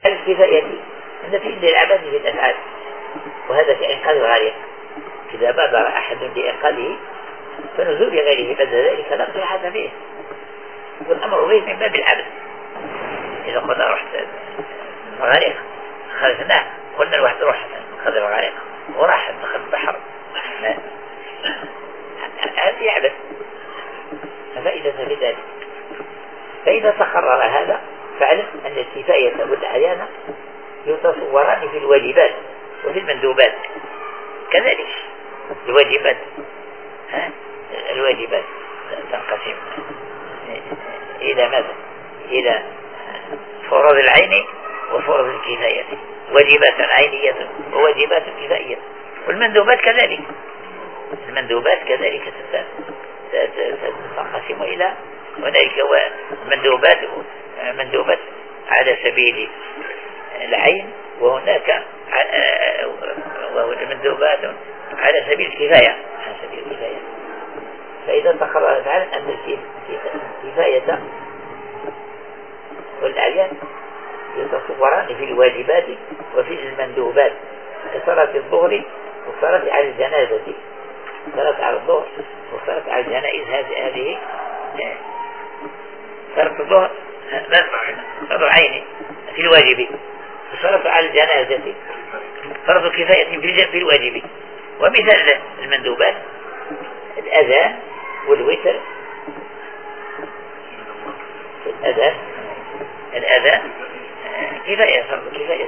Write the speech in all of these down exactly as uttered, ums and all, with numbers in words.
الكفاية أن في للعبث في الأفعال، وهذا في إنقاذ الغريق. إذا بادر أحد بإنقاذه فنزول غيره بعد ذلك لا صحة فيه، والأمر به من باب العبث. إذا قلنا رحت الغريق خلفناه، قلنا الواحد روح نخذ الغريق وراح نخذ البحر، هذا يعبث. فإذا في ذلك، فإذا تقرر هذا فاعلم أن الكفاية والأعيان يتصوران في الواجبات وفي المندوبات كذلك. الواجبات ها الواجبات تنقسم إلى ماذا؟ إلى فروض العين وفروض الكفاية، واجبات عينية وواجبات كفائية. والمندوبات كذلك، المندوبات كذلك تنقسم إلى هنالك مندوبات مندوبات على سبيل العين، وهناك مندوبات على سبيل الكفاية على سبيل الكفاية. فإذا تقرر فعلا أن الكفاية والأعيان يتصوران في الواجبات وفي المندوبات كصلاة الظهر وصلاة على الجنازة، صلاة على الظهر وصلاة على الجنائز. هذه صلاة الظهر فرض عين في الواجب، وصلاة على الجنازة فرض كفاية في الواجب. ومثال المندوبات الأذان والوتر. الأذان الأذان كفاية، فرض كفاية.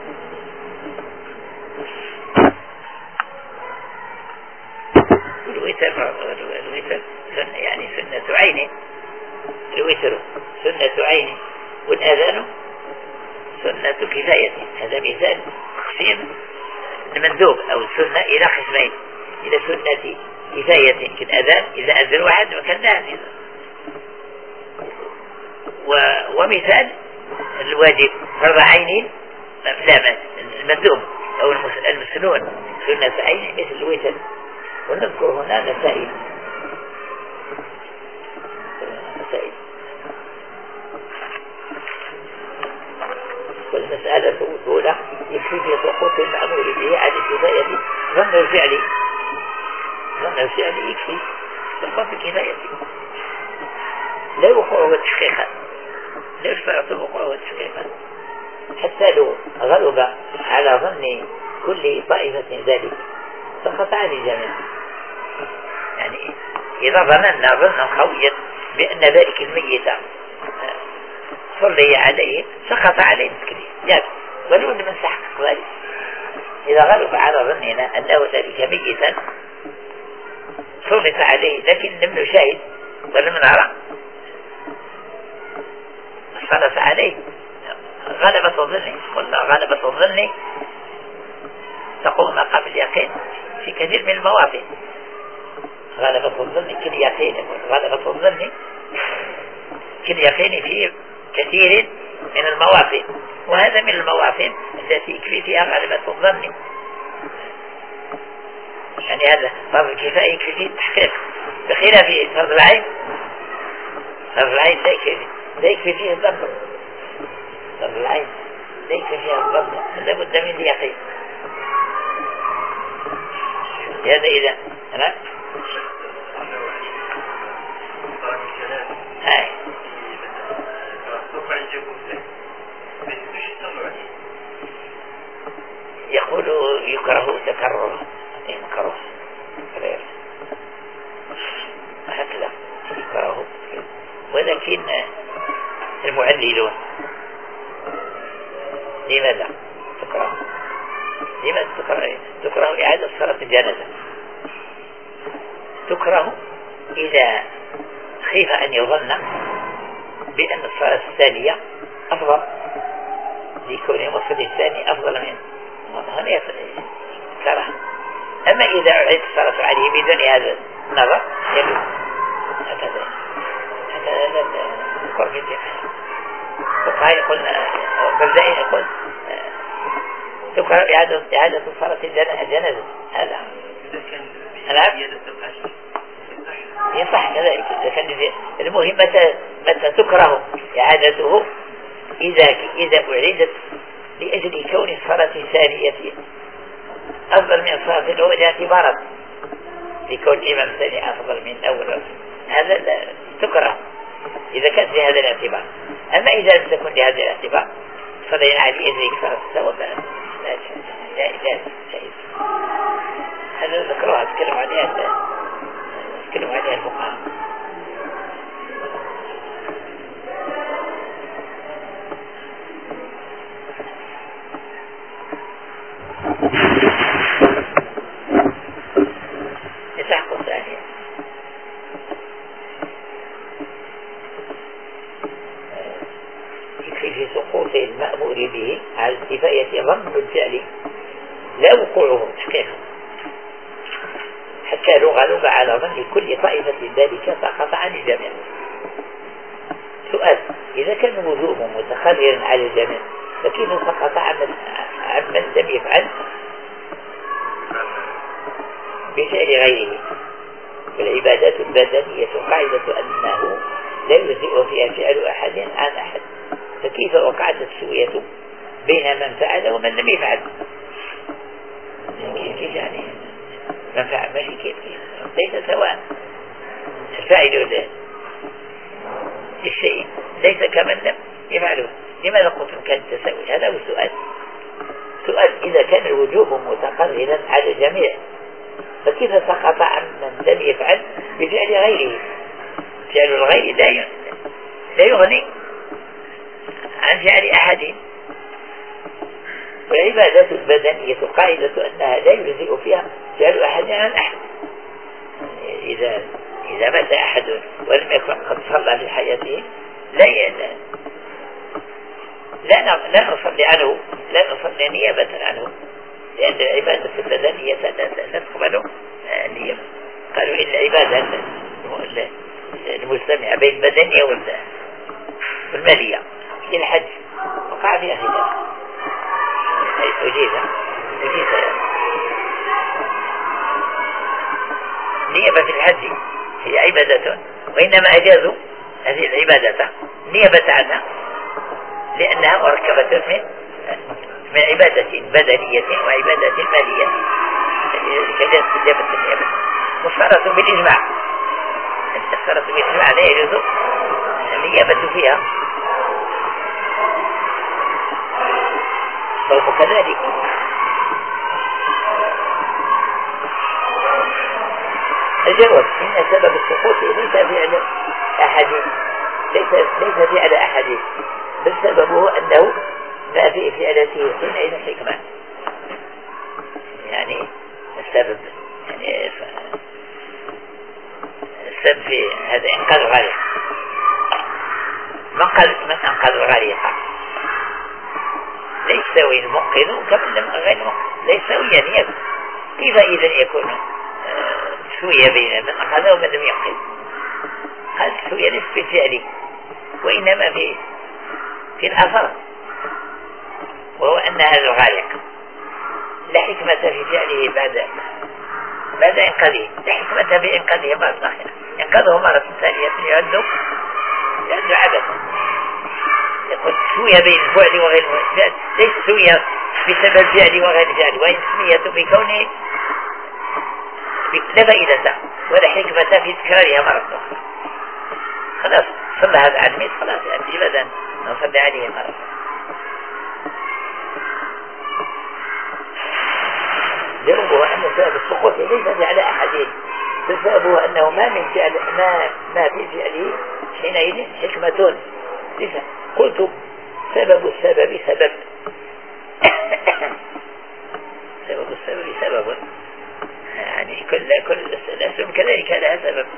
الوتر الوتر يعني سنة عين، الوتر سنة عين والأذان سنة كفاية. هذا مثال تقسيم المندوب أو السنة إلى قسمين، إلى سنة كفاية كالأذان إذا أذن واحد مكان ناس. ومثال الواجب فرض عين، لا المندوب أو المسنون سنة عين مثل الوتر. ونذكر هنا مسائل مسائل والمسألة الأولى يكفي في سقوط المأمور به على الكفاية ظن الفعل، ظن الفعل يكفي سقوط الكفاية، لا وقوع تحقيقا، لا يشترط وقوع تحقيقا. حتى لو غلب على ظن كل طائفة ذلك سقط عن الجميع. يعني إذا ظننا ظنا قويا بأن ذلك الميت صلي عليه سقط عليه الكلام، ولو من سحق ذلك. إذا غلب على ظننا أنه ذلك ميتا صلت عليه لكن لم نشاهد ولم نرى صلت عليه، غلبة الظن. قلنا غلبة الظن تقوم مقام اليقين في كثير من المواطن. غلبة الظن كاليقين، غلبة الظن كاليقين في كثير من المواطن، وهذا من المواطن التي يكفي فيها غلبة الظن. يعني هذا فرض الكفاية يكفي فيه التحقيق، بخلاف فرض العين. فرض العين لا يكفي لا يكفي فيه الظن، فرض العين لا يكفي فيها الظن، لا بد من اليقين. هذا إذا تمام. هاي يقول يكره تكرر يكره هكذا يكره، ولكن المعللون لماذا تكره؟ لماذا تكره؟ تكره إعادة صلاة الجنازة. تكره إذا خيف أن يظن بأن الصلاة الثانية أفضل، لكون المصلي الثاني أفضل منه، هنا يكره. أما إذا أعيد الصلاة عليه بدون هذا النظر يجوز. هكذا هكذا القرب الجماعي. فقهاء يقولنا مبدئيا يقول تكره إعادة إعادة صلاة الجنازة. هذا نعم يصح كذلك. المهم متى متى تكره إعادته إذا إذا أعيدت لأجل كون الصلاة الثانية أفضل من الصلاة الأولى اعتبارا لكون الإمام الثاني أفضل من الأول، هذا تكره إذا كانت لهذا الاعتبار. أما إذا لم تكن لهذا الاعتبار صلينا على أجل صلاة السوا لا لا لا جائز. هذا ذكرها تكلم عليها تكلم عليها الفقهاء. يسحق الثانية يكفي في سقوط المأمور به على الكفاية ظن الفعل لا وقوعه تحقيقا، حتى لغة لغة على ظن كل طائفة ذلك سقط عن الجميع. سؤال: إذا كان الوجوب متخررا على الجميع فكيف سقط عن من لم يفعل بفعل غيره؟ والعبادات البدنية قاعدة أنه لا يجزئ فيها فعل أحد عن أحد، فكيف وقعت التسوية بين من فعل ومن لم يفعل؟ كيف يعني من فعل ماشي كيف كيف ليس سواء الفاعل للشيء ليس كمن لم يفعله. لماذا قلتم كان التساوي؟ هذا هو السؤال. سؤال: إذا كان الوجوب متقررا على الجميع فكيف سقط عن من لم يفعل بفعل غيره؟ فعل الغير لا يغني عن فعل أحد. والعبادات البدنية قاعدة أنها لا يجزئ فيها فعل أحد عن أحد. إذا إذا مات أحد ولم يكن قد صلى في حياته لا لا لا نصلي عنه، لا نصلي نيابة عنه، لأن العبادة البدنية لا تقبل نيابة. قالوا إن العبادة المجتمعة بين البدنية والمالية في الحج وقع فيها خلاف. أجيزة أجيزة نيابة في الحج هي عبادة، وإنما أجازوا هذه العبادة نيابة عنها لأنها مركبة من من عبادة بدنية وعبادة مالية، كذلك إجابة النيابة مشترط بالإجماع. مشترط بالإجماع لا يجوز النيابة فيها. وكذلك الجواب: إن سبب السقوط ليس فعل أحد ليس ليس فعل أحد بل سببه أنه ما في فعلته حينئذ حكمة. يعني السبب يعني السبب في هذا إنقاذ الغريق. من قال من أنقذ الغريق ليس سوي المنقذ كمن لم غير المنقذ، ليس سويا. كيف إذا يكون سوية بين من أنقذ ومن لم ينقذ؟ هذا سوية ليس في فعله وإنما في في الأثر، وهو أن هذا الغارق لا حكمة في فعله بعد بعد إنقاذه، لا حكمة في إنقاذه مرة أخرى. إنقاذه مرة ثانية يعد يعد عبث. يقول سوية بين الفعل وغير الفعل، ليس سوية بسبب الفعل وغير الفعل، وإن سمية بكونه لا فائدة ولا حكمة في تكرارها مرة أخرى. خلاص صلى هذا على الميت، خلاص يجب أن نصلي عليه مرة. جوابه أن سبب السقوط ليس على أحد، فسببه أنه ما من فعل ما ما في فعله حينئذ حكمة. ليس قلت سبب السبب سبب سبب السبب سبب، يعني كل كل الأسلم كذلك لها سبب،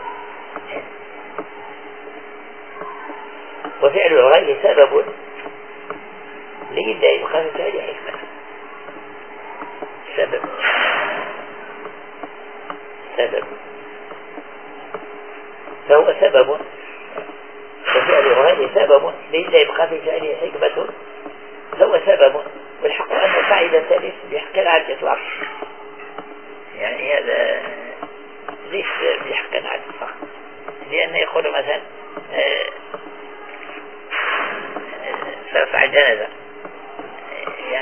وفعل الغير سبب لإلا يبقى في فعل حكمة. سبب سبب فهو سبب، وفعل الغير سبب لإلا يبقى في فعله حكمة، فهو سبب. والحق أن القاعدة ثالث بحق على الإطلاق، يعني هذا ليس بحق على الإطلاق، لأنه يقول مثلا صلاة على الجنازة، يعني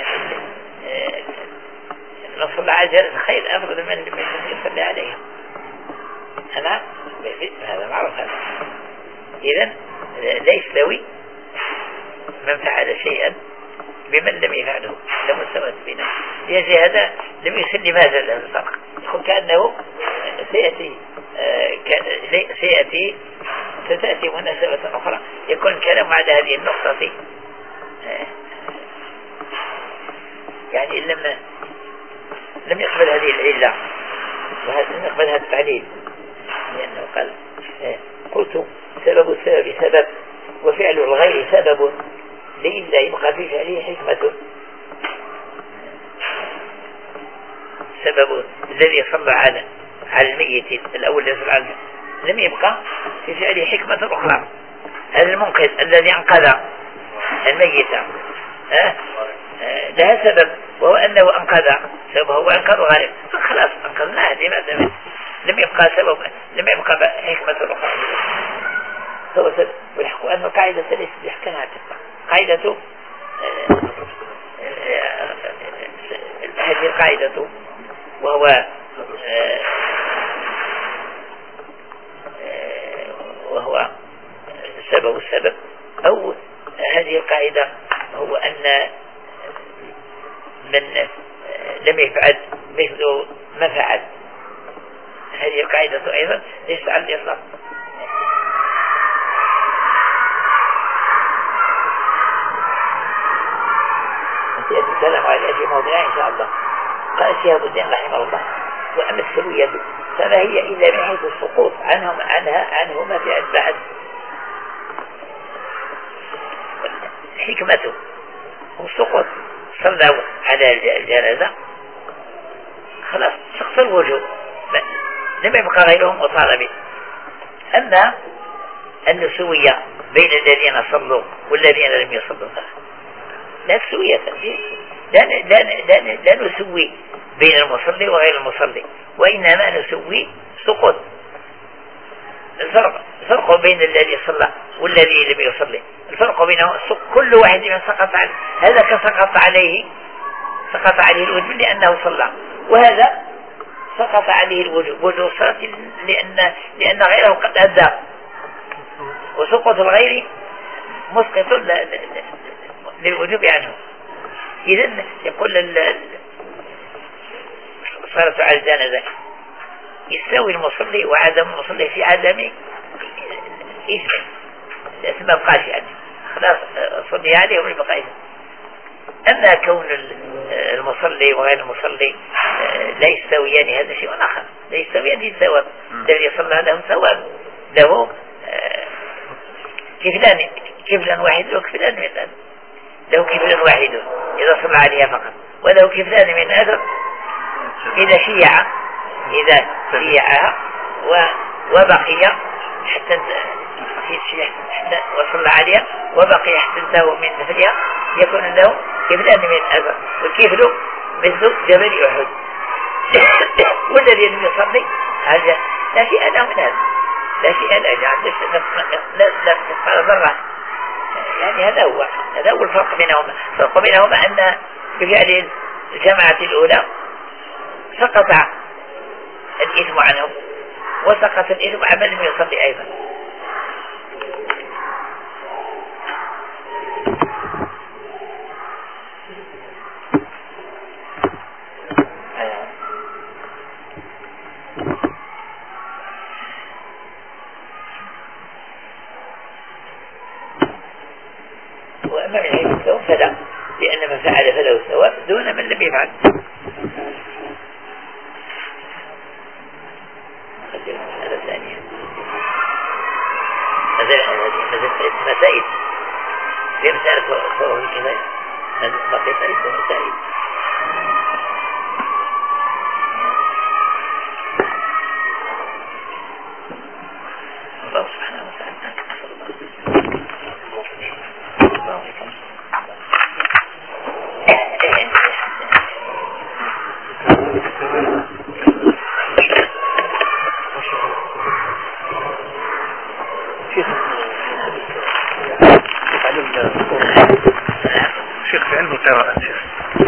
من صلى على الجنازة خير أفضل من من يصلي عليها. أنا هذا معروف هذا. إذن ليس ذوي من فعل شيئا بمن لم يفعله لم يسوى بنا، يجي هذا لم يسل لماذا له الفرق، يكون كأنه سيأتي سيأتي ستأتي مناسبة أخرى يكون الكلام على هذه النقطة، يعني لم لم يقبل هذه العلة ولم يقبل هذا التعليل، لأنه قال قلت سبب السبب سبب وفعل الغير سبب لإلا يبقى في فعله حكمة. سبب الذي صلى على على الميت الأول الذي صلى على لم يبقى في فعله حكمة أخرى. هذا المنقذ الذي أنقذ الميت أه؟ أه لها سبب، وهو أنه أنقذ سببه هو أنقذ غالب، فخلاص أنقذناه لماذا لم يبقى سبب، لم يبقى حكمة أخرى. هو سبب، والحق أن القاعدة ليست بحكمها تبقى قاعدة هذه القاعدة، وهو وهو سبب السبب، أو هذه القاعدة هو أن من لم يفعل مثل ما فعل. هذه القاعدة أيضا ليست على الإطلاق. سيأتي الكلام عليها في موضوع إن شاء الله. قال شهاب الدين رحمه الله: وأما السوية فما هي إلا من حيث السقوط عنهم عنها عنهما في بعد حكمته والسقوط. صلوا على الجنازة خلاص سقط الوجوب لم يبقى غيرهم وطالبين. أما النسوية بين الذين صلوا والذين لم يصلوا لا سوية، لا, لا, لا, لا نسوي بين المصلي وغير المصلي، وإنما نسوي سقوط. الفرق الفرق بين الذي صلى والذي لم يصلي، الفرق بينهم كل واحد من سقط عليه، هذا كسقط عليه سقط عليه الوجوب لأنه صلى، وهذا سقط عليه الوجوب وجوب الصلاة لأن لأن غيره قد أدى، وسقط الغير مسقط للوجوب عنه. إذن يقول الصلاة على الجنازة يستوي المصلي وعدم المصلي في عدم إثم، الإثم ما بقاش يعني خلاص صلي عليه وما بقى إثم. أما كون المصلي وغير المصلي لا يستويان هذا شيء آخر، لا يستويان في الثواب. الذي صلى له ثواب له كفلان كفلان واحد وكفلان من الأجر، له كفلان واحد إذا صلى عليها فقط، وله كفلان من الأجر إذا شيع إذا شيعها وبقي حتى حتى وصلى عليها وبقي حتى انتهوا من مثلها يكون له كفلان من الأجر، والكفل مثل جبل أحد. والذي لم يصلي هذا لا شيء له من هذا، لا شيء له لا لا لا ضرر. يعني هذا هو هذا هو الفرق بينهما. الفرق بينهما أن بفعل الجماعة الأولى سقط الإثم عنهم، وسقط الإثم عن من لم يصلي أيضا. وأما من حيث الثواب فلا، لأن من فعل فله الثواب دون من لم يفعل. المسألة الثانية مسائل في مسألة فوق الكفاية بقي ثلاث مسائل. الله سبحانه وتعالى شيخ شيخ